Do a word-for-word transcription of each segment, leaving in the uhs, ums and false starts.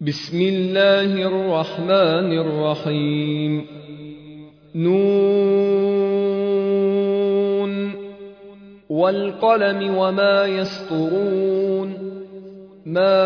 بسم الله الرحمن الرحيم. نون والقلم وما يسطرون. ما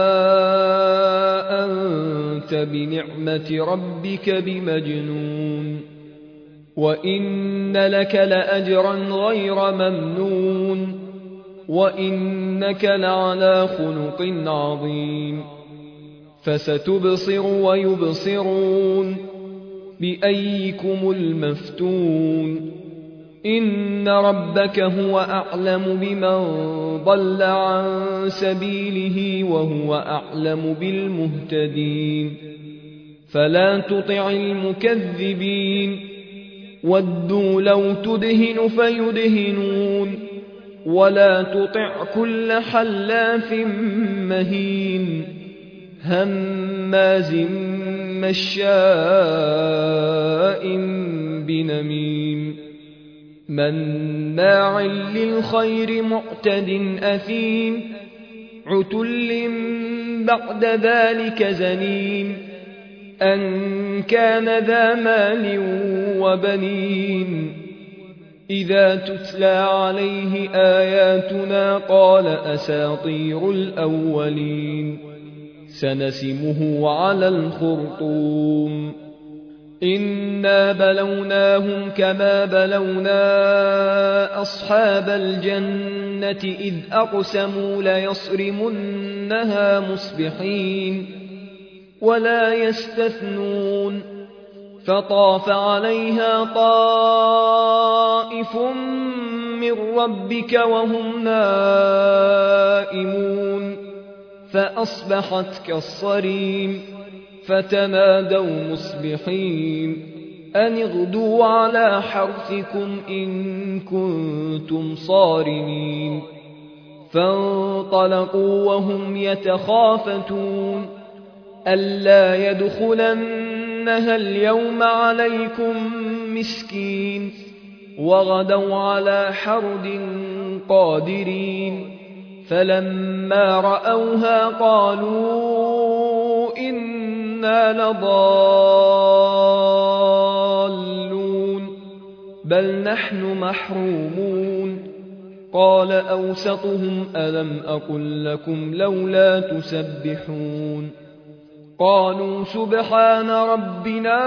أنت بنعمة ربك بمجنون. وإن لك لأجرا غير ممنون. وإنك لعلى خلق عظيم. فستبصر ويبصرون بأيكم المفتون. إن ربك هو أعلم بمن ضل عن سبيله وهو أعلم بالمهتدين. فلا تطع المكذبين. ودوا لو تدهن فيدهنون. ولا تطع كل حلاف مهين هماز مشاء بنميم مناع للخير معتد أثيم عتل بعد ذلك زنيم أن كان ذا مال وبنين. إذا تتلى عليه آياتنا قال أساطير الأولين. سنسمه على الخرطوم. إنا بلوناهم كما بلونا أصحاب الجنة إذ أقسموا ليصرمنها مصبحين ولا يستثنون. فطاف عليها طائف من ربك وهم نائمون فأصبحت كالصريم. فتنادوا مصبحين أن اغدوا على حرثكم إن كنتم صارمين. فانطلقوا وهم يتخافتون ألا يدخلنها اليوم عليكم مسكين. وغدوا على حرد قادرين. فلما رأوها قالوا إنا لضالون بل نحن محرومون. قال أوسطهم ألم أقل لكم لولا تسبحون. قالوا سبحان ربنا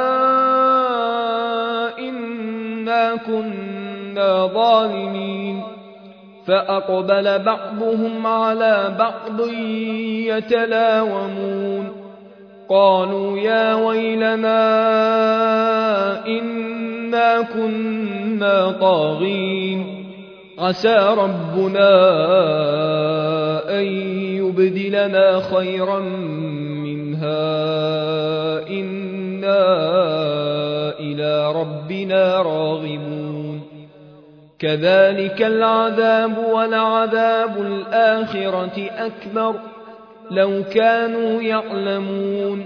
إنا كنا ظالمين. فأقبل بعضهم على بعض يتلاومون. قالوا يا ويلنا إنا كنا طاغين. عسى ربنا أن يبدلنا خيرا منها إنا إلى ربنا راغبون. كذلك العذاب ولعذاب الآخرة أكبر لو كانوا يعلمون.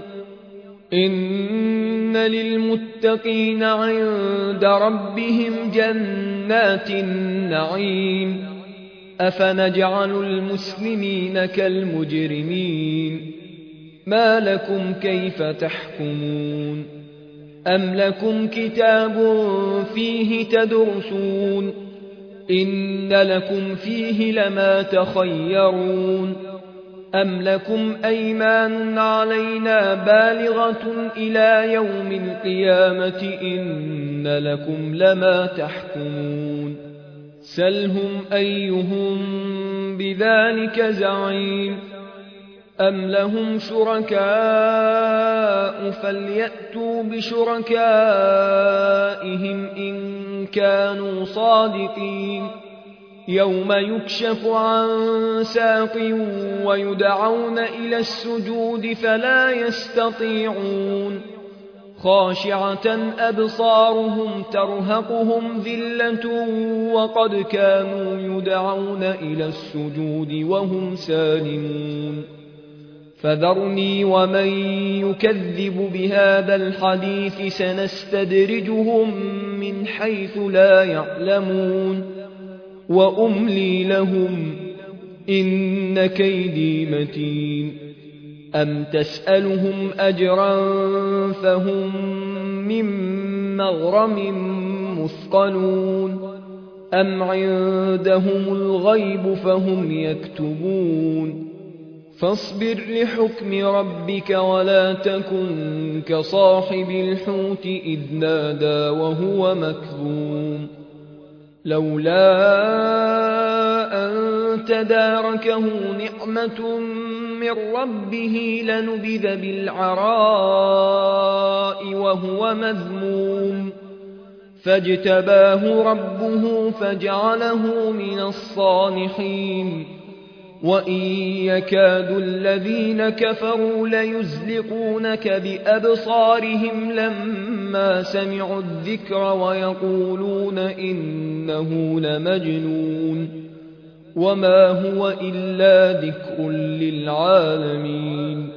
إن للمتقين عند ربهم جنات النعيم. أفنجعل المسلمين كالمجرمين. ما لكم كيف تحكمون. أم لكم كتاب فيه تدرسون. إن لكم فيه لما تخيرون. أم لكم أيمان علينا بالغة إلى يوم القيامة إن لكم لما تحكمون. سلهم أيهم بذلك زعيم. أم لهم شركاء فليأتوا بشركائهم إن كانوا صادقين. يوم يكشف عن ساق ويدعون إلى السجود فلا يستطيعون. خاشعة أبصارهم ترهقهم ذلة وقد كانوا يدعون إلى السجود وهم سالمون. فذرني ومن يكذب بهذا الحديث سنستدرجهم من حيث لا يعلمون. وأملي لهم إن كيدي متين. أم تسألهم أجرا فهم من مغرم مثقلون أم عندهم الغيب فهم يكتبون فاصبر لحكم ربك ولا تكن كصاحب الحوت إذ نادى وهو مكظوم لولا أن تداركه نعمة من ربه لنبذ بالعراء وهو مذموم فاجتباه ربه فجعله من الصالحين وإن يكاد الذين كفروا ليزلقونك بأبصارهم لما سمعوا الذكر ويقولون إنه لمجنون وما هو إلا ذكر للعالمين